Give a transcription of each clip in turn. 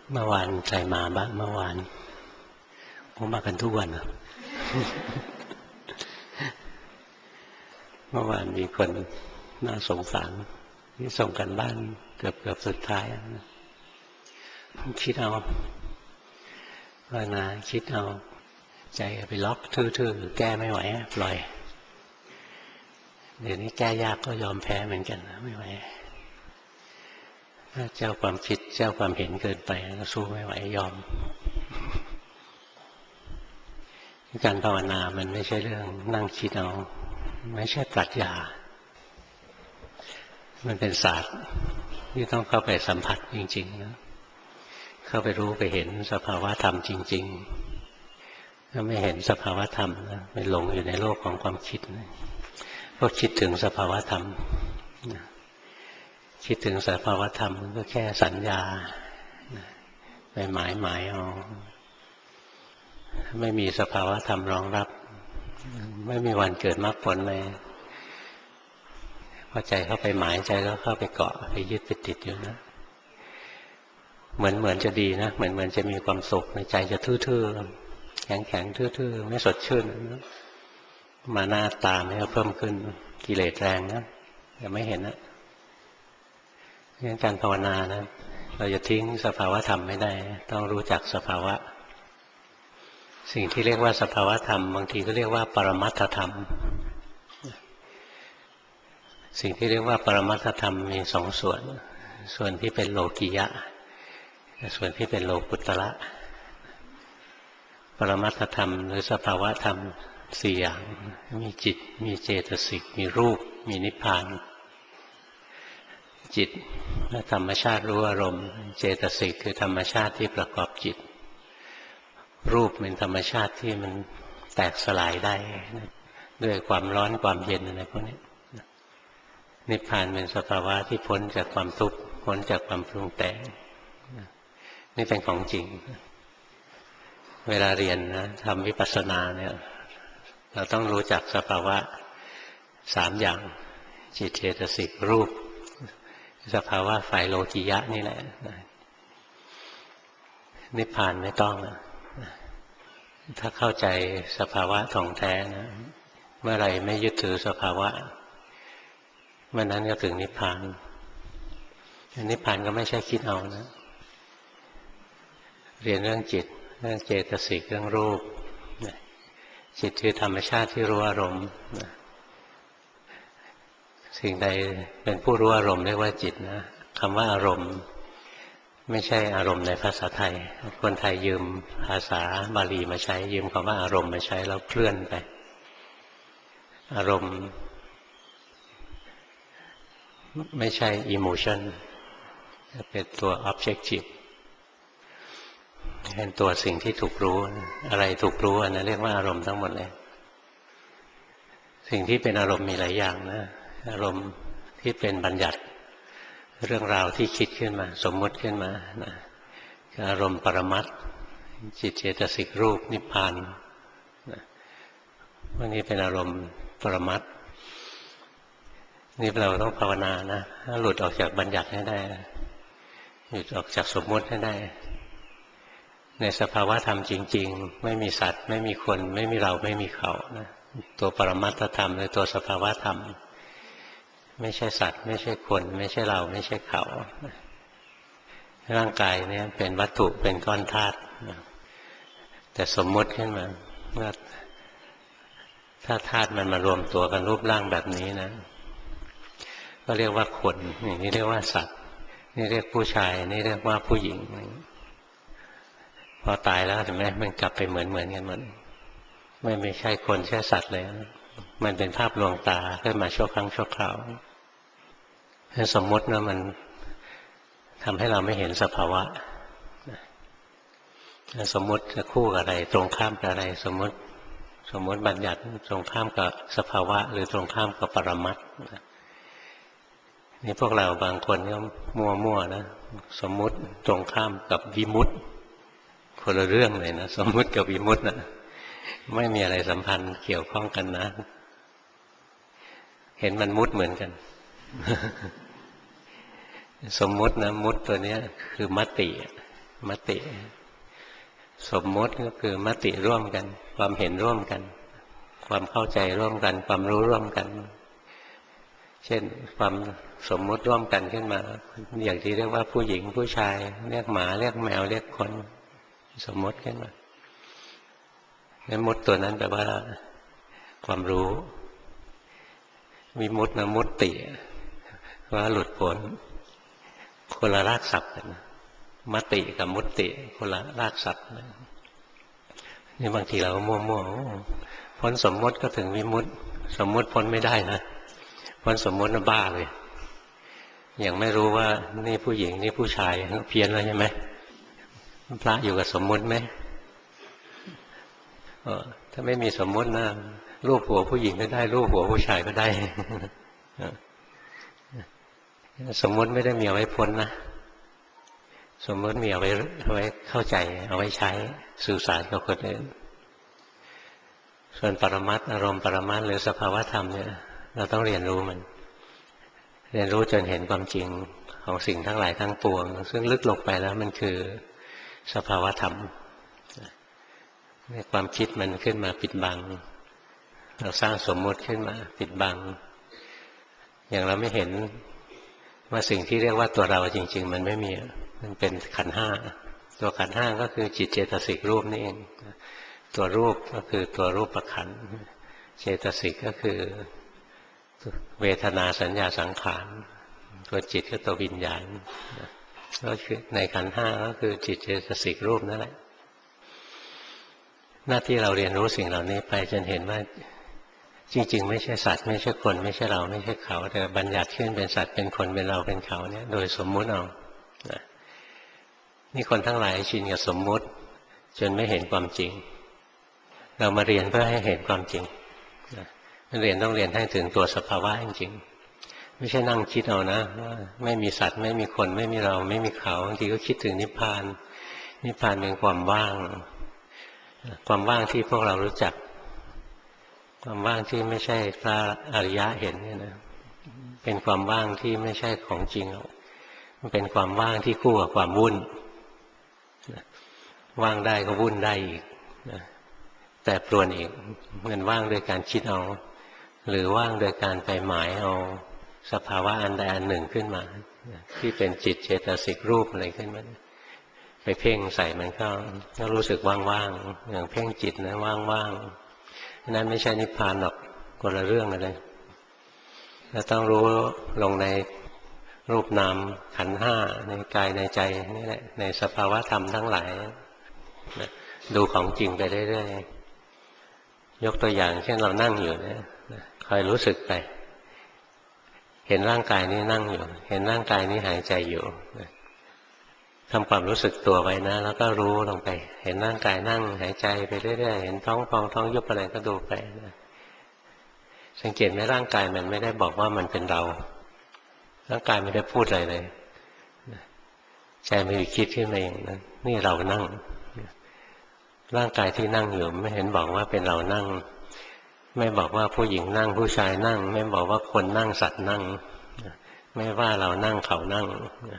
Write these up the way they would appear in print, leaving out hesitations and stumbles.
เมื่อวานใครมาบ้างเมื่อวานผมมากันทุกวันเหรอ เมื่อวานมีคนน่าสงสารที่ส่งกันบ้านเกือบสุดท้ายคิดเอาภาวนาคิดเอาใจไปล็อกทื่อๆแก้ไม่ไหวปล่อยเดี๋ยวนี้แก้ยากก็ยอมแพ้เหมือนกันไม่ไหวถ้าเจ้าความคิดเจ้าความเห็นเกินไปก็สู้ไม่ไหวยอมการภาวนามันไม่ใช่เรื่องนั่งคิดเอาไม่ใช่ปรัชญามันเป็นศาสตร์ที่ต้องเข้าไปสัมผัสจริงๆนะเข้าไปรู้ไปเห็นสภาวะธรรมจริงๆถ้าไม่เห็นสภาวะธรรมนะไปหลงอยู่ในโลกของความคิดนะก็คิดถึงสภาวะธรรมคิดถึงสภาวะธรรมก็แค่สัญญาไปหมายเอาไม่มีสภาวะธรรมรองรับไม่มีวันเกิดมรรคผลเลยพอใจเข้าไปหมายใจแล้วเข้าไปเกาะไปยึดไปติดอยู่นะเหมือนจะดีนะเหมือนจะมีความสุขในใจจะทื่อๆแข็งทื่อๆไม่สดชื่นนะมาหน้าตาเนี่ยเพิ่มขึ้นกิเลสแรงนะยังไม่เห็นนะงั้นการภาวนานะเราจะทิ้งสภาวะธรรมไม่ได้ต้องรู้จักสภาวะสิ่งที่เรียกว่าสภาวะธรรมบางทีก็เรียกว่าปรมัตถธรรมสิ่งที่เรียกว่าปรมัตถธรรมมีสองส่วนที่เป็นโลกิยะส่วนที่เป็นโลกุตระปรมัตถธรรมหรือสภาวะธรรมสี่อย่างมีจิตมีเจตสิกมีรูปมีนิพพานจิตธรรมชาติรู้อารมณ์เจตสิกคือธรรมชาติที่ประกอบจิตรูปเป็นธรรมชาติที่มันแตกสลายได้ด้วยความร้อนความเย็นอะไรพวกนี้นิพพานเป็นสภาวะที่พ้นจากความทุกข์พ้นจากความปรุงแต่งนี่เป็นของจริงเวลาเรียนนะทำวิปัสสนาเนี่ยเราต้องรู้จักสภาวะสามอย่างจิตเจตสิกรูปสภาวะฝ่ายโลกิยะนี่แหละนิพพานไม่ต้องถ้าเข้าใจสภาวะท่องแท้นะเมื่อไรไม่ยึดถือสภาวะเมื่อนั้นก็ถึงนิพพานนิพพานก็ไม่ใช่คิดเอานะเรียนเรื่องจิตเรื่องเจตสิกเรื่องรูปจิตคือธรรมชาติที่รู้อารมณ์สิ่งใดเป็นผู้รู้อารมณ์เรียกว่าจิตนะคำว่าอารมณ์ไม่ใช่อารมณ์ในภาษาไทยคนไทยยืมภาษาบาลีมาใช้ยืมคำว่าอารมณ์มาใช้แล้วเคลื่อนไปอารมณ์ไม่ใช่ emotion เป็นตัว objective เป็นตัวสิ่งที่ถูกรู้อะไรถูกรู้อันนั้นเรียกว่าอารมณ์ทั้งหมดเลยสิ่งที่เป็นอารมณ์มีหลายอย่างนะอารมณ์ที่เป็นบัญญัติเรื่องราวที่คิดขึ้นมาสมมติขึ้นมานะอารมณ์ปรมัตถ์จิตเจตสิกรูปนิพพานนะพวกนี้เป็นอารมณ์ปรมัตถ์นี่เราต้องภาวนานะถ้าหลุดออกจากบัญญัติให้ได้หลุดออกจากสมมติให้ได้ในสภาวะธรรมจริงๆไม่มีสัตว์ไม่มีคนไม่มีเราไม่มีเขานะตัวปรมัตถธรรมหรือตัวสภาวะธรรมไม่ใช่สัตว์ไม่ใช่คนไม่ใช่เราไม่ใช่เขาร่างกายเนี่ยเป็นวัตถุเป็นก้อนธาตุแต่สมมติขึ้นมาว่าถ้าธาตุมันมารวมตัวกันรูปร่างแบบนี้นะก็เรียกว่าคนอย่างนี้เรียกว่าสัตว์นี่เรียกผู้ชายนี่เรียกว่าผู้หญิงพอตายแล้วเห็นไหมมันกลับไปเหมือนกันหมดไม่ใช่คนใช่สัตว์เลยมันเป็นภาพลวงตาขึ้นมาชั่วครั้งชั่วคราวสมมตินะมันทำให้เราไม่เห็นสภาวะสมมติจะคู่กับอะไรตรงข้ามกับอะไรสมมติบัญญัติตรงข้ามกับสภาวะหรือตรงข้ามกับปรมัตถ์นี่พวกเราบางคนก็มั่วนะสมมติตรงข้ามกับวิมุตติคนละเรื่องเลยนะสมมติกับวิมุตตินะไม่มีอะไรสัมพันธ์เกี่ยวข้องกันนะเห็นมันมุดเหมือนกันสมมุตินะมุดตัวนี้คือมติมติสมมติก็คือมติร่วมกันความเห็นร่วมกันความเข้าใจร่วมกันความรู้ร่วมกันเช่นความสมมติร่วมกันขึ้นมาอย่างที่เรียกว่าผู้หญิงผู้ชายเรียกหมาเรียกแมวเรียกคนสมมติขึ้นมาแล้วมุตตัวนั้นแปลว่าความรู้วิมุตตินะมุตติว่าหลุดพ้นคนละรากศัพท์กันมติกับมุตติคนละรากศัพท์นี่บางทีเราก็มั่วๆพ้นสมมติก็ถึงวิมุตติสมมติพ้นไม่ได้นะพ้นสมมติน่ะบ้าเลยอย่างไม่รู้ว่านี่ผู้หญิงนี่ผู้ชายเพี้ยนแล้วใช่ไหมพระอยู่กับสมมติไหมถ้าไม่มีสมมตินะรูปหัวผู้หญิงก็ได้รูปหัวผู้ชายก็ได้สมมติไม่ได้มีเอาไว้พ้นนะสมมติมีเอาไว้เข้าใจเอาไว้ใช้สื่อสารกับคนอื่นส่วนปรมัตถ์อารมณ์ปรมัตถ์หรือสภาวะธรรมเนี่ยเราต้องเรียนรู้มันเรียนรู้จนเห็นความจริงของสิ่งทั้งหลายทั้งปวงซึ่งลึกลงไปแล้วมันคือสภาวะธรรมความคิดมันขึ้นมาปิดบังเราสร้างสมมติขึ้นมาปิดบังอย่างเราไม่เห็นว่าสิ่งที่เรียกว่าตัวเราจริงๆมันไม่มีมันเป็นขันธ์ห้าตัวขันธ์ห้าก็คือจิตเจตสิกรูปนี่เองตัวรูปก็คือตัวรูปขันธ์เจตสิกก็คือเวทนาสัญญาสังขารตัวจิตก็ตัววิญญาณก็คือในขันธ์ห้าก็คือจิตเจตสิกรูปนั่นแหละหน้าที่เราเรียนรู้สิ่งเหล่านี้ไปจนเห็นว่าจริงๆไม่ใช่สัตว์ไม่ใช่คนไม่ใช่เราไม่ใช่เขาแต่บัญญัติขึ้นเป็นสัตว์เป็นคนเป็นเราเป็นเขาเนี่ยโดยสมมุติเอานี่คนทั้งหลายชินกับสมมุติจนไม่เห็นความจริงเรามาเรียนเพื่อให้เห็นความจริงเรียนต้องเรียนให้ถึงตัวสภาวะจริงๆไม่ใช่นั่งคิดเอานะว่าไม่มีสัตว์ไม่มีคนไม่มีเราไม่มีเขาบางทีก็คิดถึงนิพพานนิพพานเป็นความว่างความว่างที่พวกเรารู้จักความว่างที่ไม่ใช่พระอริยะเห็นเนี่ยนะเป็นความว่างที่ไม่ใช่ของจริงมันเป็นความว่างที่คู่กับความวุ่นว่างได้ก็วุ่นได้อีกแต่ปรวนอีกมันว่างโดยการคิดเอาหรือว่างโดยการไปหมายเอาสภาวะอันใดอันหนึ่งขึ้นมาที่เป็นจิตเจตสิกรูปอะไรขึ้นมาไปเพ่งใส่มันก็รู้สึกว่างๆอย่างเพ่งจิตนะว่างๆนั้นไม่ใช่นิพพานหรอกคนละเรื่องเลยเราต้องรู้ลงในรูปนามขันธ์ห้าในกายในใจนี่แหละในสภาวะธรรมทั้งหลายดูของจริงไปเรื่อยๆยกตัวอย่างเช่นเรานั่งอยู่เนี่ยคอยรู้สึกไปเห็นร่างกายนี้นั่งอยู่เห็นร่างกายนี้หายใจอยู่ทำความรู้สึกตัวไว้นะแล้วก็รู้ลงไปเห็นร่างกายนั่งหายใจไปเรื่อยๆเห็นท้องพองท้องยุบอะไรก็ดูไปนะสังเกตไหมร่างกายมันไม่ได้บอกว่ามันเป็นเราร่างกายไม่ได้พูดอะไรเลยใจมันคิดขึ้นมาเองนะนี่เรานั่งร่างกายที่นั่งอยู่ไม่เห็นบอกว่าเป็นเรานั่งไม่บอกว่าผู้หญิงนั่งผู้ชายนั่งไม่บอกว่าคนนั่งสัตว์นั่งไม่ว่าเรานั่งเขานั่ง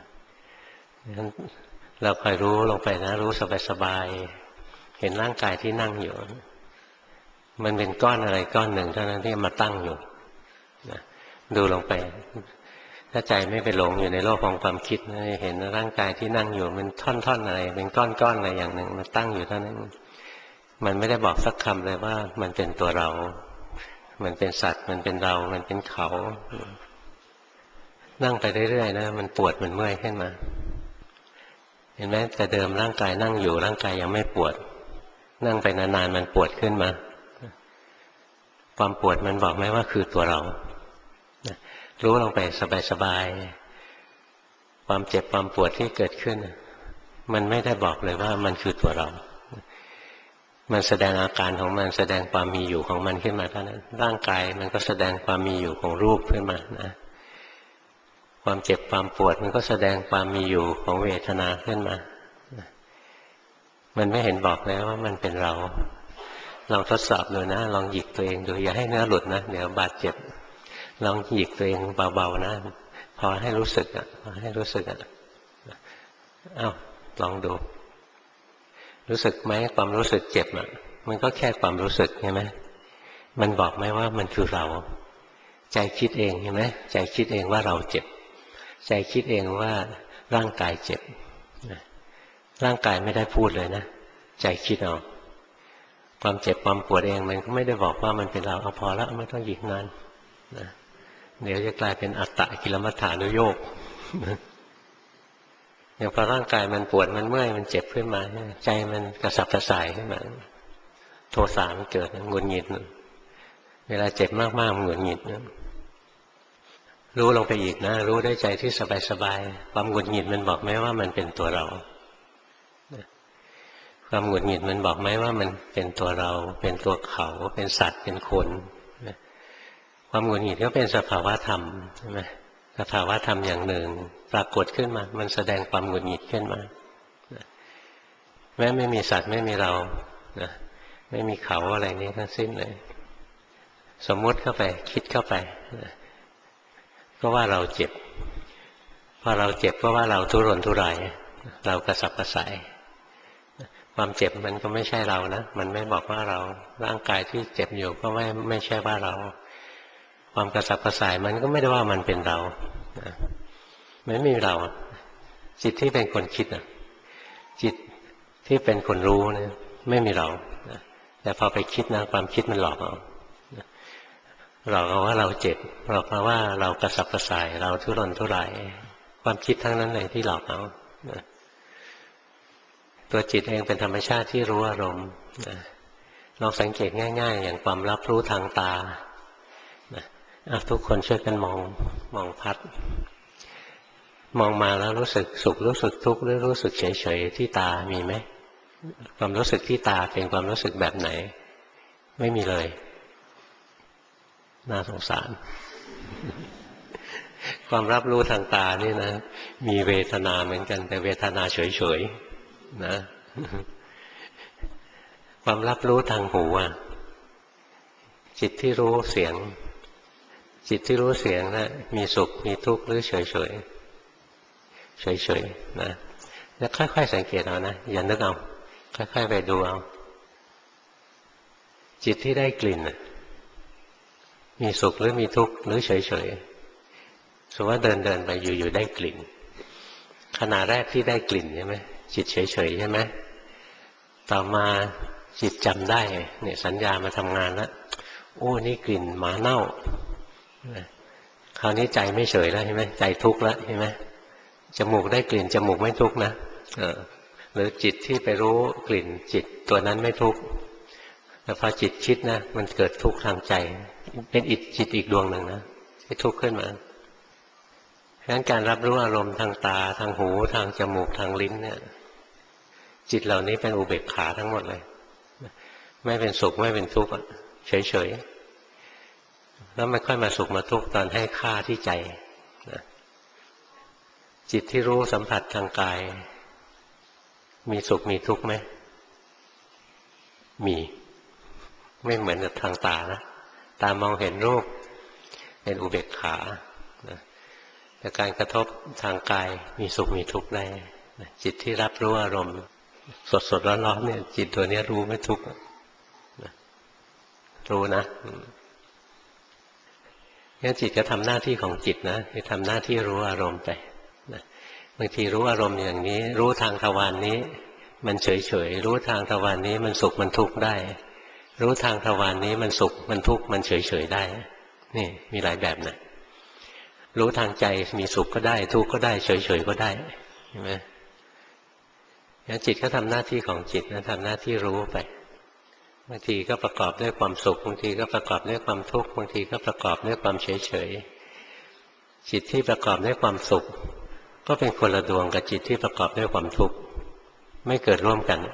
เราคอยรู้ลงไปนะรู้สบายๆเห็นร่างกายที่นั่งอยู่มันเป็นก้อนอะไรก้อนหนึ่งเท่านั้นที่มาตั้งอยู่ดูลงไปถ้าใจไม่ไปหลงอยู่ในโลกของความคิดเห็นร่างกายที่นั่งอยู่มันท่อนๆอะไรเป็นก้อนๆอะไรอย่างหนึ่งมาตั้งอยู่เท่านั้นมันไม่ได้บอกสักคำเลยว่ามันเป็นตัวเรามันเป็นสัตว์มันเป็นเรามันเป็นเขานั่งไปเรื่อยๆนะมันปวดมันเมื่อยขึ้นมาเห็นไหมแต่เดิมร่างกายนั่งอยู่ร่างกายยังไม่ปวดนั่งไปนานๆมันปวดขึ้นมาความปวดมันบอกไหมว่าคือตัวเรารู้ลงไปสบายๆความเจ็บความปวดที่เกิดขึ้นมันไม่ได้บอกเลยว่ามันคือตัวเรามันแสดงอาการของมันแสดงความมีอยู่ของมันขึ้นมาเท่านั้นร่างกายมันก็แสดงความมีอยู่ของรูปขึ้นมานะความเจ็บความปวดมันก็แสดงความมีอยู่ของเวทนาขึ้นมามันไม่เห็นบอกแล้วว่ามันเป็นเราลองทดสอบดูนะลองหยิกตัวเองดูอย่าให้เนื้อหลุดนะเดี๋ยวบาดเจ็บลองหยิกตัวเองเบาๆนะพอให้รู้สึกพอให้รู้สึกอ้าวลองดูรู้สึกไหมความรู้สึกเจ็บอ่ะมันก็แค่ความรู้สึกใช่ไหมมันบอกไหมว่ามันคือเราใจคิดเองใช่ไหมใจคิดเองว่าเราเจ็บใจคิดเองว่าร่างกายเจ็บร่างกายไม่ได้พูดเลยนะใจคิดเอาความเจ็บความปวดเองมันก็ไม่ได้บอกว่ามันเป็นเราเอาพอแล้วไม่ต้องหยิกนานนะเดี๋ยวจะกลายเป็นอัตตะกิลมัฏฐานุโยคอย่างพอร่างกายมันปวดมันเมื่อยมันเจ็บขึ้นมาใจมันกระสับกระส่ายขึ้นมาโทสะมันเกิดหงุดหงิดเวลาเจ็บมากๆมันหงุดหงิดรู้ลงไปอีกนะรู้ได้ใจที่สบายๆความหงุดหงิดมันบอกไหมว่ามันเป็นตัวเราความหงุดหงิดมันบอกไหมว่ามันเป็นตัวเราเป็นตัวเขาเป็นสัตว์เป็นคนความหงุดหงิดก็เป็นสภาวะธรรมใช่ไหมสภาวะธรรมอย่างหนึ่งปรากฏขึ้นมามันแสดงความหงุดหงิดขึ้นมาแม้ไม่มีสัตว์ไม่มีเราไม่มีเขาอะไรนี้ทั้งสิ้นเลยสมมติเข้าไปคิดเข้าไปก็ว่าเราเจ็บพอเราเจ็บก็ว่าเราทุรนทุรายเรากระสับกระส่ายความเจ็บมันก็ไม่ใช่เรานะมันไม่บอกว่าเราร่างกายที่เจ็บอยู่ก็ไม่ใช่ว่าเราความกระสับกระส่ายมันก็ไม่ได้ว่ามันเป็นเราไม่มีเราจิตที่เป็นคนคิดจิตที่เป็นคนรู้เนี่ยไม่มีเราแต่พอไปคิดนะความคิดมันหลอกเราว่าเราเจ็บเราเพราะว่าเรากระสับกระส่ายเราทุรนทุรายความคิดทั้งนั้นเลยที่หลอกเราตัวจิตเองเป็นธรรมชาติที่รู้อารมณ์ลองสังเกตง่ายๆอย่างความรับรู้ทางตาทุกคนช่วยกันมองพัดมองมาแล้วรู้สึกสุขรู้สึกทุกข์หรือรู้สึกเฉยๆที่ตามีไหมความรู้สึกที่ตาเป็นความรู้สึกแบบไหนไม่มีเลยน่าสงสารความรับรู้ทางตานี่นะมีเวทนาเหมือนกันแต่เวทนาเฉยๆนะความรับรู้ทางหูจิตที่รู้เสียงจิตที่รู้เสียงนะมีสุขมีทุกข์หรือเฉยๆนะแล้วค่อยๆสังเกตเอานะอย่านึกเอาค่อยๆไปดูเอาจิตที่ได้กลิ่นมีสุขหรือมีทุกข์หรือเฉยๆสมมติว่าเดินไปอยู่ได้กลิ่นขณะแรกที่ได้กลิ่นใช่ไหมจิตเฉยๆใช่ไหมต่อมาจิตจำได้เนี่ยสัญญามาทำงานแล้วโอ้นี่กลิ่นหมาเน่าคราวนี้ใจไม่เฉยแล้วใช่ไหมใจทุกข์แล้วใช่ไหมจมูกได้กลิ่นจมูกไม่ทุกข์นะหรือจิตที่ไปรู้กลิ่นจิตตัวนั้นไม่ทุกข์แต่พอจิตคิดนะมันเกิดทุกข์ทางใจเป็นจิตอีกดวงหนึ่งนะที่ทุกข์ขึ้นมาเพราะฉะนั้นการรับรู้อารมณ์ทางตาทางหูทางจมูกทางลิ้นเนี่ยจิตเหล่านี้เป็นอุเบกขาทั้งหมดเลยไม่เป็นสุขไม่เป็นทุกข์เฉยๆแล้วไม่ค่อยมาสุขมาทุกข์ตอนให้ค่าที่ใจจิตที่รู้สัมผัสทางกายมีสุขมีทุกข์ไหมมีไม่เหมือนกับทางตานะตามองเห็นรูปเป็นอุเบกขาแต่การกระทบทางกายมีสุขมีทุกข์ได้จิตที่รับรู้อารมณ์สดร้อนๆเนี่ยจิตตัวนี้รู้ไม่ทุกข์รู้นะงั้นจิตก็ทำหน้าที่ของจิตนะคือทำหน้าที่รู้อารมณ์ไปบางทีรู้อารมณ์อย่างนี้รู้ทางทวารนี้มันเฉยๆรู้ทางทวารนี้มันสุขมันทุกข์ได้รู้ทางทวารนี้มันสุขมันทุกข์มันเฉยๆได้นี่มีหลายแบบนะรู้ทางใจมีสุขก็ได้ทุกข์ก็ได้เฉยๆก็ได้เห็นไหมงั้นจิตก็ทำหน้าที่ของจิตนะทำหน้าที่รู้ไปบางทีก็ประกอบด้วยความสุขบางทีก็ประกอบด้วยความทุกข์บางทีก็ประกอบด้วยความเฉยๆจิตที่ประกอบด้วยความสุขก็เป็นคนละดวงกับจิตที่ประกอบด้วยความทุกข์ไม่เกิดร่วมกัน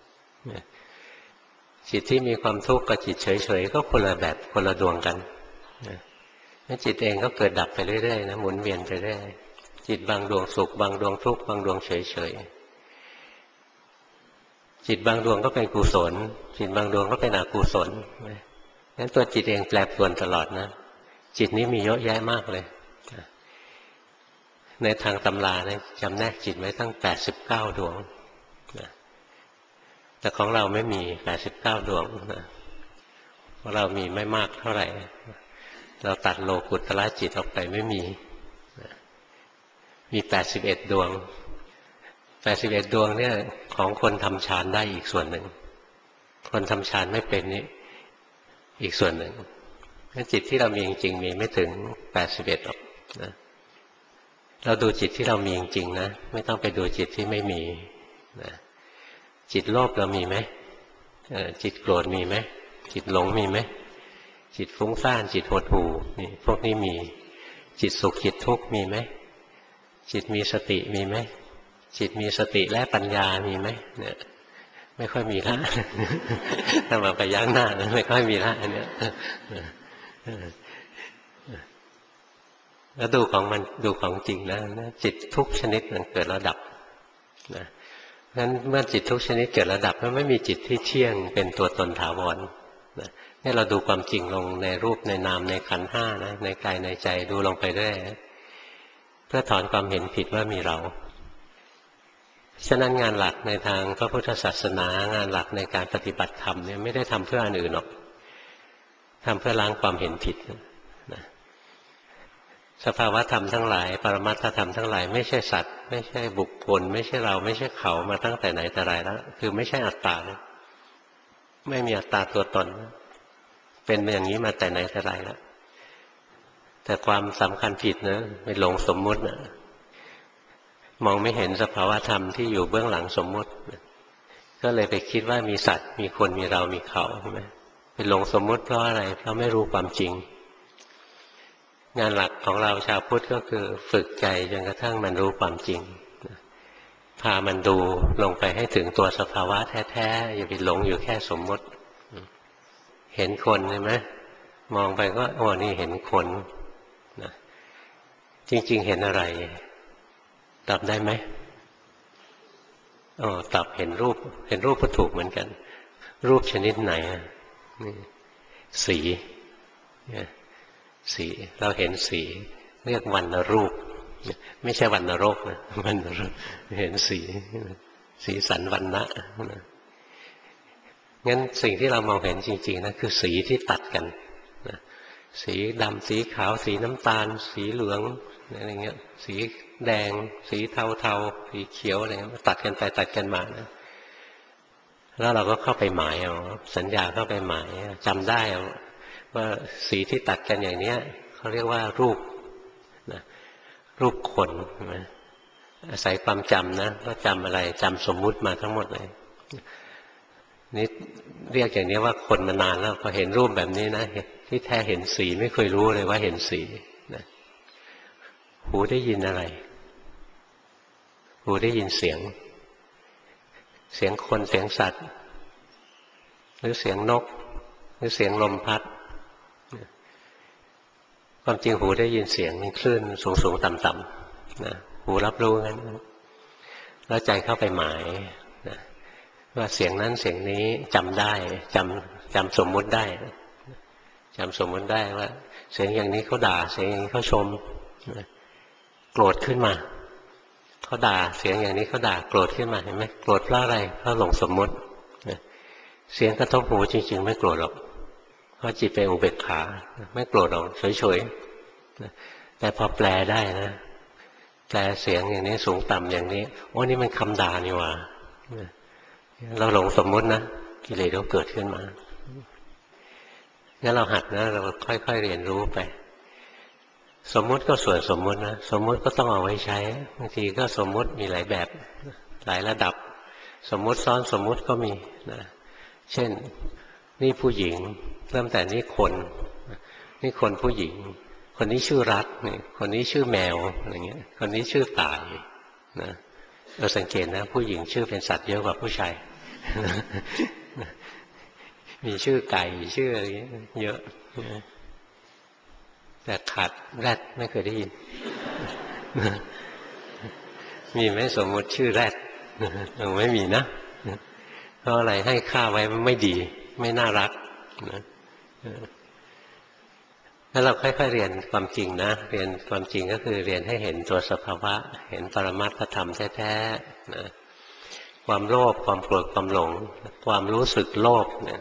จิตที่มีความทุกข์กับจิตเฉยๆก็คนละแบบคนละดวงกันแล้วจิตเองก็เกิดดับไปเรื่อยๆนะหมุนเวียนไปเรื่อยจิตบางดวงสุขบางดวงทุกข์บางดวงเฉยๆจิตบางดวงก็เป็นกุศลจิตบางดวงก็เป็นอกุศลงั้นตัวจิตเองแปรปรวนตลอดนะจิตนี้มีเยอะแยะมากเลยในทางตำราเนี่ยจำแนกจิตไว้ตั้ง89ดวงนะแต่ของเราไม่มี89ดวงนะเพราะเรามีไม่มากเท่าไหร่เราตัดโลกุตตระจิตออกไปไม่มีมี81ดวง81ดวงเนี่ยของคนทำฌานได้อีกส่วนหนึ่งคนทำฌานไม่เป็นนี่อีกส่วนหนึ่งจิตที่เรามีจริงๆมีไม่ถึง81หรอกนะเราดูจิตที่เรามีจริงๆนะไม่ต้องไปดูจิตที่ไม่มีนะจิตโลภเรามีไหมจิตโกรธมีไหมจิตหลงมีไหมจิตฟุ้งซ่านจิตหดหู่นี่พวกนี้มีจิตสุขจิตทุกข์มีไหมจิตมีสติมีไหมจิตมีสติและปัญญามีไหมเนี่ยไม่ค่อยมีละถ้ามาไปยั้งหน้านะไม่ค่อยมีละอันเนี้ยแล้วดูของมันดูของจริงนะจิตทุกชนิดมันเกิดแล้วดับนะงั้นเมื่อจิตทุกชนิดเกิดแล้วดับมันไม่มีจิตที่เที่ยงเป็นตัวตนถาวรนะนี่เราดูความจริงลงในรูปในนามในขันธ์ห้านะในกายในใจดูลงไปเรื่อยเพื่อถอนความเห็นผิดว่ามีเราฉะนั้นงานหลักในทางพระพุทธศาสนางานหลักในการปฏิบัติธรรมเนี่ยไม่ได้ทำเพื่ออันอื่นหรอกทำเพื่อล้างความเห็นผิดนะสภาวะธรรมทั้งหลายปรมัตถธรรมทั้งหลายไม่ใช่สัตว์ไม่ใช่บุคคลไม่ใช่เราไม่ใช่เขามาตั้งแต่ไหนแต่ไรแล้วคือไม่ใช่อัตตานะไม่มีอัตตาตัวตนเป็นอย่างนี้มาแต่ไหนแต่ไรแล้วแต่ความสำคัญผิดนะไปหลงสมมุตินะมองไม่เห็นสภาวะธรรมที่อยู่เบื้องหลังสมมุติก็เลยไปคิดว่ามีสัตว์มีคนมีเรามีเขาใช่ไหมไปหลงสมมุติเพราะอะไรเพราะไม่รู้ความจริงงานหลักของเราชาวพุทธก็คือฝึกใจจนกระทั่งมันรู้ความจริงพามันดูลงไปให้ถึงตัวสภาวะแท้ๆอย่าไปหลงอยู่แค่สมมติเห็นคนใช่ไหมมองไปก็อ๋อนี่เห็นคนนะจริงๆเห็นอะไรตอบได้ไหมอ๋อตอบเห็นรูปเห็นรูปก็ถูกเหมือนกันรูปชนิดไหนสีสีเราเห็นสีเรียกวรรณรูปไม่ใช่วรรณโรคนะวรรณรูปเห็นสีสีสันวรรณะงั้นสิ่งที่เรามองเห็นจริงๆนะคือสีที่ตัดกันนะสีดำสีขาวสีน้ำตาลสีเหลืองอะไรเงี้ยสีแดงสีเทาๆสีเขียวอะไรเงี้ยตัดกันไปตัดกันมานะแล้วเราก็เข้าไปหมายเอาสัญญาเข้าไปหมายจำได้ว่าสีที่ตัดกันอย่างเนี้ยเขาเรียกว่ารูปนะรูปคนนะอาศัยความจำนะว่าจำอะไรจำสมมุติมาทั้งหมดเลยนี่เรียกอย่างนี้ว่าคนมานานแล้วพอเห็นรูปแบบนี้นะที่แท้เห็นสีไม่เคยรู้เลยว่าเห็นสีนะหูได้ยินอะไรหูได้ยินเสียงเสียงคนเสียงสัตว์หรือเสียงนกหรือเสียงลมพัดความจริงหูได้ยินเสียงคลื่นสูงๆต่ำๆนะหูรับรู้งั้นแล้วใจเข้าไปหมายนะว่าเสียงนั้นเสียงนี้จำได้จำสมมุติได้จำสมมุติได้ว่าเสียงอย่างนี้เขาด่าเสียงอย่างนี้เขาชมโกรธขึ้นมาเขาด่าเสียงอย่างนี้เขาด่าโกรธขึ้นมาเห็นไหมโกรธเพราะอะไรเพราะหลงสมมุติเสียงกระทบหูจริงๆไม่โกรธหรอกเพราะจิตเป็นอุเบกขาไม่โกรธหรอกเฉยๆแต่พอแปลได้นะแปลเสียงอย่างนี้สูงต่ำอย่างนี้โอ้นี่มันคำด่านี่หว่าเราหลงสมมุตินะกิเลสก็เกิดขึ้นมางั้นเราหัดนะเราค่อยๆเรียนรู้ไปสมมุติก็ส่วนสมมุตินะสมมุติก็ต้องเอาไว้ใช้บางทีก็สมมุติมีหลายแบบหลายระดับสมมุติซ้อนสมมุติก็มีนะเช่นนี่ผู้หญิงเริ่มแต่นี่คนนี่คนผู้หญิงคนนี้ชื่อรัฐนี่คนนี้ชื่อแมวอะไรเงี้ยคนนี้ชื่อตายนะเราสังเกตนะผู้หญิงชื่อเป็นสัตว์เยอะกว่าผู้ชายมีชื่อไก่ชื่ออะไรเยอะแต่ขาดแรดไม่เคยได้ยินมีไหมสมมติชื่อแรดไม่มีนะเพราะอะไรให้ค่าไว้ไม่ดีไม่น่ารักนะแล้วเราค่อยๆเรียนความจริงนะเรียนความจริงก็คือเรียนให้เห็นตัวสภาวะเห็นปรมัตถธรรมแท้ๆนะความโลภความโกรธความหลงความรู้สึกโลภเนี่ย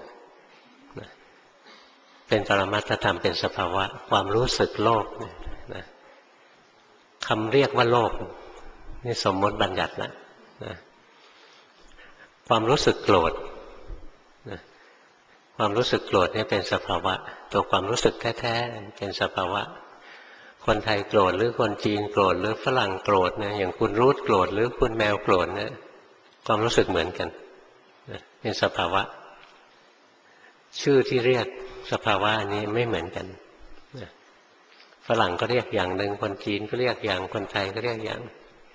เป็นปรมัตถธรรมเป็นสภาวะความรู้สึกโลภนะคำเรียกว่าโลภนี่สมมติบัญญัติแล้วนะความรู้สึกโกรธนะความรู้สึกโกรธนี่เป็นสภาวะตัวความรู้สึกแท้ๆเป็นสภาวะคนไทยโกรธหรือคนจีนโกรธหรือฝรั่งโกรธนะอย่างคุณรูทโกรธหรือคุณแมวโกรธเนี่ยความรู้สึกเหมือนกันเป็นสภาวะชื่อที่เรียกสภาวะนี้ไม่เหมือนกันฝรั่งก็เรียกอย่างหนึ่งคนจีนก็เรียกอย่างคนไทยก็เรียกอย่าง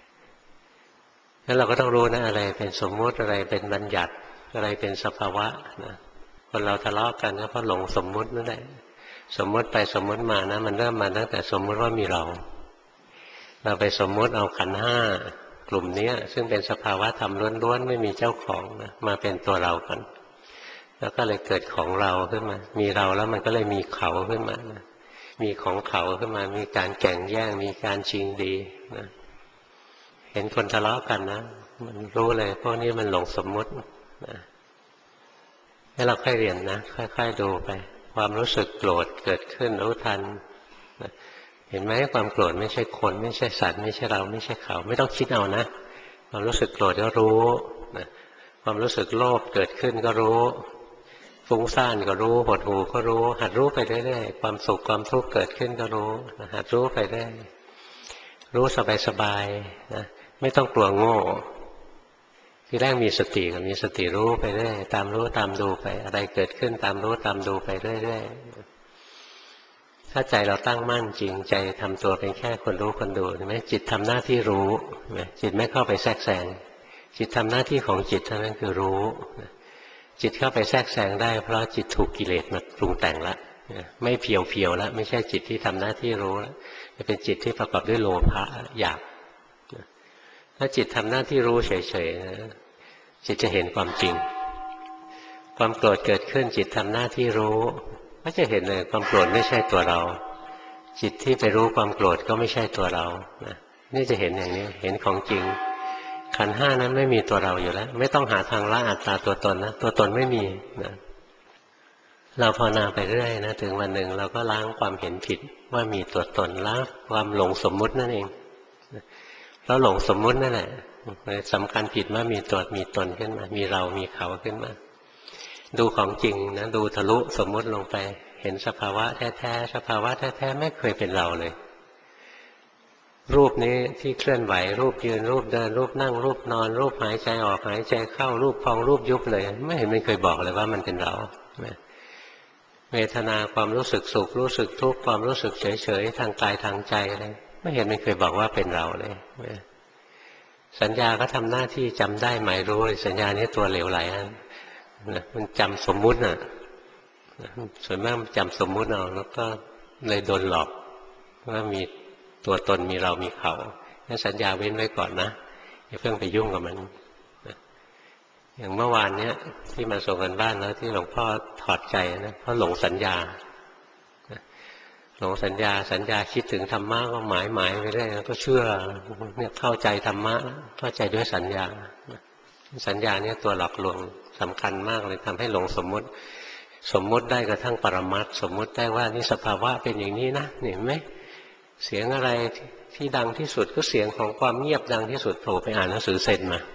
แล้วเราก็ต้องรู้นะอะไรเป็นสมมติอะไรเป็นบัญญัติอะไรเป็นสภาวะนะคนเราทะเลาะกันก็เพราะหลงสมมุตินั่นแหละสมมติไปสมมติมานะมันเริ่มมาตั้งแต่สมมติว่ามีเราไปสมมติเอาขันธ์ห้ากลุ่มนี้ซึ่งเป็นสภาวะธรรมล้วนๆไม่มีเจ้าของนะมาเป็นตัวเรากันแล้วก็เลยเกิดของเราขึ้นมามีเราแล้วมันก็เลยมีเขาขึ้นมานะมีของเขาขึ้นมามีการแข่งแย่งมีการชิงดีนะเห็นคนทะเลาะกันนะมันรู้เลยพวกนี้มันหลงสมมุตินะให้เราค่อยเรียนนะค่อยๆดูไปความรู้สึกโกรธเกิดขึ้นรู้ทันนะเห็นไหมความโกรธไม่ใช่คนไม่ใช่สัตว์ไม่ใช่เราไม่ใช่เขาไม่ต้องคิดเอานะความรู้สึกโกรธก็รู้นะความรู้สึกโลภเกิดขึ้นก็รู้ฟุ้งซ่านก็รู้หดหู่ก็รู้หัดรู้ไปเรื่อยๆความสุขความทุกข์เกิดขึ้นก็รู้หัดรู้ไปเรื่อยรู้สบายๆนะไม่ต้องกลัวโง่ทีแรกมีสติกับมีสติรู้ไปเรื่อยตามรู้ตามดูไปอะไรเกิดขึ้นตามรู้ตามดูไปเรื่อยๆถ้าใจเราตั้งมั่นจริงใจทำตัวเป็นแค่คนรู้คนดูใช่ไหมจิตทำหน้าที่รู้จิตไม่เข้าไปแทรกแซงจิตทำหน้าที่ของจิตเท่านั้นคือรู้จิตเข้าไปแทรกแซงได้เพราะจิตถูกกิเลสมาปรุงแต่งแล้วไม่เพียวๆแล้วไม่ใช่จิตที่ทำหน้าที่รู้แล้วจะเป็นจิตที่ประกอบด้วยโลภะอยากถ้าจิตทำหน้าที่รู้เฉยๆนะจิตจะเห็นความจริงความโกรธเกิดขึ้นจิตทำหน้าที่รู้ก็จะเห็นเลยความโกรธไม่ใช่ตัวเราจิตที่ไปรู้ความโกรธก็ไม่ใช่ตัวเรานี่จะเห็นอย่างนี้เห็นของจริงขันธ์ห้านั้นไม่มีตัวเราอยู่แล้วไม่ต้องหาทางละอัตตาตัวตนนะตัวตนไม่มีนะเราภาวนาไปเรื่อยนะถึงวันหนึ่งเราก็ล้างความเห็นผิดว่ามีตัวตนล้างความหลงสมมุตินั่นเองเพราะหลงสมมุตินั่นแหละสำคัญผิดว่ามีตัวมีตนขึ้นมามีเรามีเขาขึ้นมาดูของจริงนะดูทะลุสมมุติลงไปเห็นสภาวะแท้ๆสภาวะแท้ๆไม่เคยเป็นเราเลยรูปนี้ที่เคลื่อนไหวรูปยืนรูปเดินรูปนั่งรูปนอนรูปหายใจออกหายใจเข้ารูปพองรูปยุบเลยไม่เห็นมันเคยบอกเลยว่ามันเป็นเราเวทนาความรู้สึกสุขรู้สึกทุกข์ความรู้สึกเฉยๆทางกายทางใจอะไรไม่เห็นมันเคยบอกว่าเป็นเราเลยสัญญาก็ทำหน้าที่จำได้หมายรู้สัญญานี้ตัวเหลวไหลมันจำสมมุติน่ะส่วนมากมันจำสมมุติเอาแล้วก็เลยโดนหลอกว่ามีตัวตนมีเรามีเขางั้นสัญญาเว้นไว้ก่อนนะอย่าเพิ่งไปยุ่งกับมันอย่างเมื่อวานเนี้ยที่มาส่งกันบ้านแล้วที่หลวงพ่อถอดใจนะเพราะหลงสัญญาหลงสัญญาคิดถึงธรรมะก็หมายไปเรื่อยแล้วก็เชื่อเนี่ยเข้าใจธรรมะเข้าใจด้วยสัญญาเนี่ยตัวหลอกลวงสำคัญมากเลยทำให้หลงสมมุติได้กระทั่งปรมัตถ์สมมุติได้ว่านี่สภาวะเป็นอย่างนี้นะเห็นไหมเสียงอะไรที่ดังที่สุดก็เสียงของความเงียบดังที่สุดโผล่ไปอ่านหนังสือเซนมา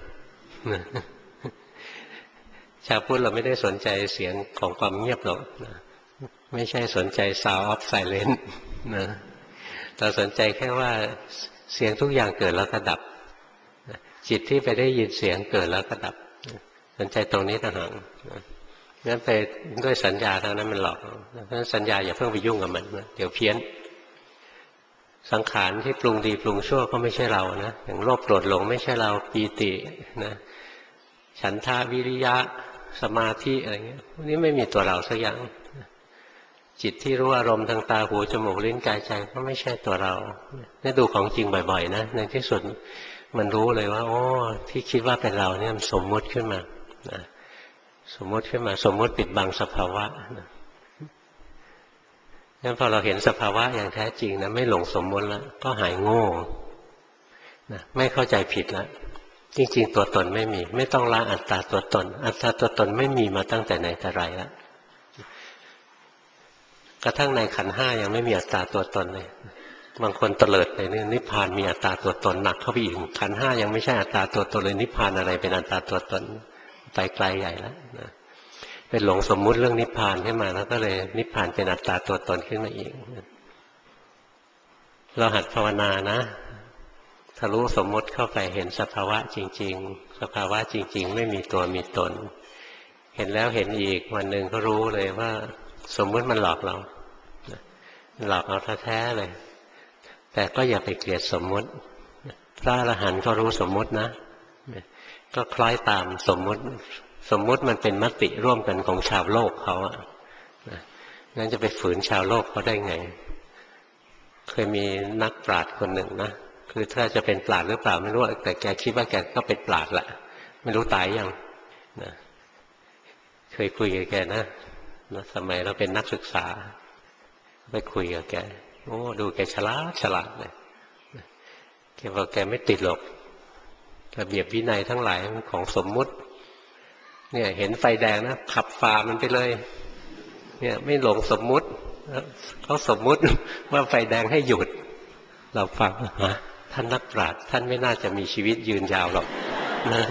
ชาวพุทธเราไม่ได้สนใจเสียงของความเงียบหรอกนะไม่ใช่สนใจ sound of silence นะเราสนใจแค่ว่าเสียงทุกอย่างเกิดแล้วก็ดับจิตที่ไปได้ยินเสียงเกิดแล้วก็ดับสนใจตรงนี้ต่างหากงั้นไปด้วยสัญญาทางนั้นมันหลอกเพราะฉะนั้นสัญญาอย่าเพิ่งไปยุ่งกับมันนะเดี๋ยวเพี้ยนสังขารที่ปรุงดีปรุงชั่วก็ไม่ใช่เรานะอย่างโลภโกรธหลงไม่ใช่เราปีตินะฉันทะวิริยะสมาธิอะไรเงี้ยพวกนี้ไม่มีตัวเราสักอย่างจิตที่รู้อารมณ์ทางตาหูจมูกลิ้นกายใจก็ไม่ใช่ตัวเราเนี่ยดูของจริงบ่อยๆนะในที่สุดมันรู้เลยว่าโอ้ที่คิดว่าเป็นเราเนี่ยมันสมมุติขึ้นมานะสมมุติขึ้นมาสมมุติปิดบังสภาวะนะงั้นพอเราเห็นสภาวะอย่างแท้จริงนะไม่หลงสมมุติแล้วก็หายโง่นะไม่เข้าใจผิดแล้วจริงๆตัวตนไม่มีไม่ต้องละอัตตาตัวตนอัตตาตัวตนไม่มีมาตั้งแต่ไหนแต่ไรแล้วกระทั่งในขันธ์ห้ายังไม่มีอัตตาตัวตนเลยบางคนเตลิดไปเนี่ยนิพพานมีอัตตาตัวตนหนักเข้าไปอีกขันธ์ห้ายังไม่ใช่อัตตาตัวตนเลยนิพพานอะไรเป็นอัตตาตัวตนไปไกลใหญ่แล้วนะเป็นหลงสมมุติเรื่องนิพพานขึ้นมาแล้วก็เลยนิพพานเป็นอัตตาตัวตนขึ้นมาอีกเราหัดภาวนานะทะลุสมมติเข้าไปเห็นสภาวะจริงๆสภาวะจริงๆไม่มีตัวมีตนเห็นแล้วเห็นอีกวันหนึ่งก็รู้เลยว่าสมมติมันหลอกเราหลอกเราแท้ๆเลยแต่ก็อย่าไปเกลียดสมมติพระอรหันต์ก็รู้สมมตินะก็คล้อยตามสมมติสมมติมันเป็นมติร่วมกันของชาวโลกเขาอ่ะงั้นจะไปฝืนชาวโลกเขาได้ไงเคยมีนักปราชญ์คนหนึ่งนะคือถ้าจะเป็นปราชญ์หรือเปล่าไม่รู้แต่แกคิดว่าแกก็เป็นปราชญ์แหละไม่รู้ตายยังนะเคยคุยกับแกนะสมัยเราเป็นนักศึกษาไปคุยกับแกโอ้ดูแกฉลาดเลยแกบอกแกไม่ติดหรอกระเบียบวินัยทั้งหลายของสมมุติเนี่ยเห็นไฟแดงนะขับฝ่ามันไปเลยเนี่ยไม่หลงสมมุติเขาสมมุติว่าไฟแดงให้หยุดเราฟังท่านนักปราชญ์ท่านไม่น่าจะมีชีวิตยืนยาวหรอกนะ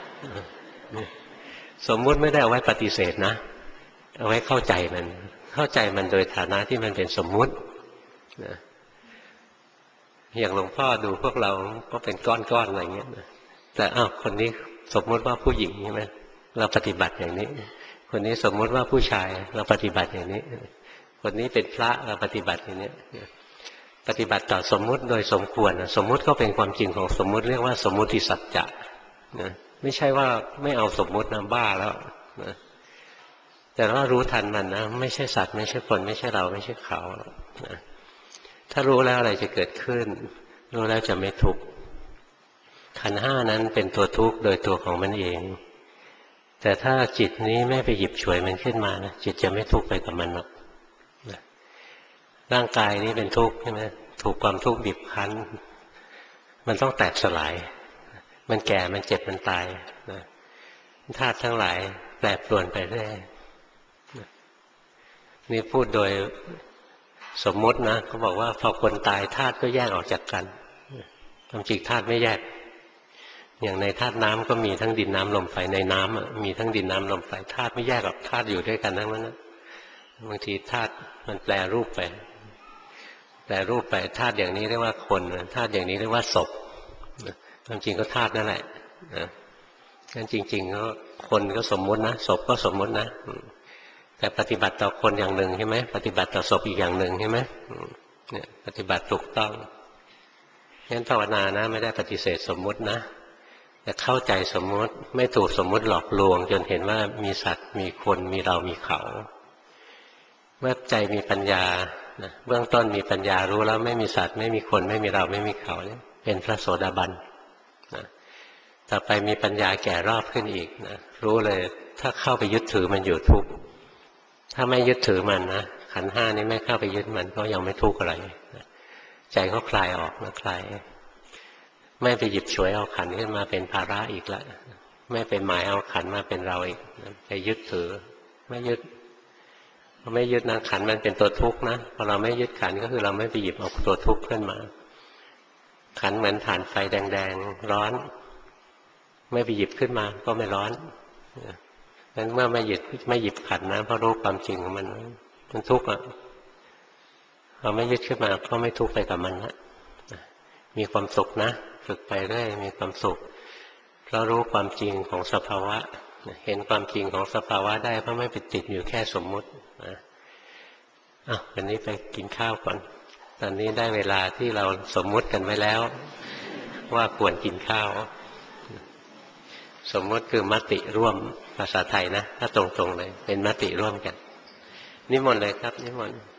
สมมุติไม่ได้เอาไว้ปฏิเสธนะเอาไว้เข้าใจมันโดยฐานะที่มันเป็นสมมุตินะอย่างหลวงพ่อดูพวกเราก็เป็นก้อนๆอะไรเงี้ยแต่คนนี้สมมุติว่าผู้หญิงใช่ไหมเราปฏิบัติอย่างนี้คนนี้สมมุติว่าผู้ชายเราปฏิบัติอย่างนี้คนนี้เป็นพระเราปฏิบัติอย่างนี้ปฏิบัติต่อสมมุติโดยสมควรสมมุติก็เป็นความจริงของสมมุติเรียกว่าสมมุติสัจจะนะไม่ใช่ว่าไม่เอาสมมุตินะบ้าแล้วนะแต่ว่ารู้ทันมันนะไม่ใช่สัตว์ไม่ใช่คนไม่ใช่เราไม่ใช่เขานะถ้ารู้แล้วอะไรจะเกิดขึ้นรู้แล้วจะไม่ทุกข์ขันธ์ห้านั้นเป็นตัวทุกข์โดยตัวของมันเองแต่ถ้าจิตนี้ไม่ไปหยิบฉวยมันขึ้นมานะจิตจะไม่ทุกข์ไปกับมันหรอกร่างกายนี้เป็นทุกข์ใช่ไหมถูกความทุกข์บีบคั้นมันต้องแตกสลายมันแก่มันเจ็บมันตายธาตุทั้งหลายแปรปรวนไปเรื่อยนี่พูดโดยสมมตินะเขาบอกว่าพอคนตายธาตุก็แยกออกจากกันความจริงธาตุไม่แยกอย่างในธาตุน้ำก็มีทั้งดินน้ำลมไฟในน้ำมีทั้งดินน้ำลมไฟธาตุไม่แยกหรอกธาตุอยู่ด้วยกันทั้งนั้นนะบางทีธาตุมันแปรรูปไปธาตุอย่างนี้เรียกว่าคนธาตุอย่างนี้เรียกว่าศพความจริงก็ธาตุนั่นแหละงั้นจริงๆก็คนก็สมมุตินะศพก็สมมุตินะแต่ปฏิบัติต่อคนอย่างหนึ่งใช่ไหมปฏิบัติต่อศพอีกอย่างหนึ่งใช่ไหมเนี่ยปฏิบัติถูกต้องงั้นภาวนานะไม่ได้ปฏิเสธสมมุตินะแต่เข้าใจสมมุติไม่ถูกสมมุติหลอกลวงจนเห็นว่ามีสัตว์มีคนมีเรามีเขาเมื่อใจมีปัญญาเบื้องต้นมีปัญญารู้แล้วไม่มีสัตว์ไม่มีคนไม่มีเราไม่มีเขาเป็นพระโสดาบันต่อไปมีปัญญาแก่รอบขึ้นอีกนะรู้เลยถ้าเข้าไปยึดถือมันอยู่ทุกข์ถ้าไม่ยึดถือมันนะขันธ์ห้านี้ไม่เข้าไปยึดมันก็ยังไม่ทุกข์อะไรใจก็คลายออกนะคลายไม่ไปหยิบฉวยเอาขันธ์ขึ้นมาเป็นภาระอีกแล้วไม่ไปหมายเอาขันธ์มาเป็นเราอีกไปยึดถือไม่ยึดพอไม่ยึดนะขันธ์มันเป็นตัวทุกข์นะพอเราไม่ยึดขันธ์ก็คือเราไม่ไปหยิบเอาตัวทุกข์ขึ้นมาขันธ์เหมือนฐานไฟแดงๆร้อนไม่ไปหยิบขึ้นมาก็ไม่ร้อนงั้นเมื่อไม่หยิบขันธ์นะเพราะรู้ความจริงของมันทุกข์อ่ะเราไม่ยึดขึ้นมาก็ไม่ทุกข์ไปกับมันละมีความสุขนะฝึกไปเรื่อยมีความสุขเพราะรู้ความจริงของสภาวะเห็นความจริงของสภาวะได้เพราะไม่ไปติดอยู่แค่สมมุติวันนี้ไปกินข้าวก่อนตอนนี้ได้เวลาที่เราสมมุติกันไว้แล้วว่าควรกินข้าวสมมุติคือมติร่วมภาษาไทยนะถ้าตรงๆเลยเป็นมติร่วมกันนิมนต์เลยครับนิมนต์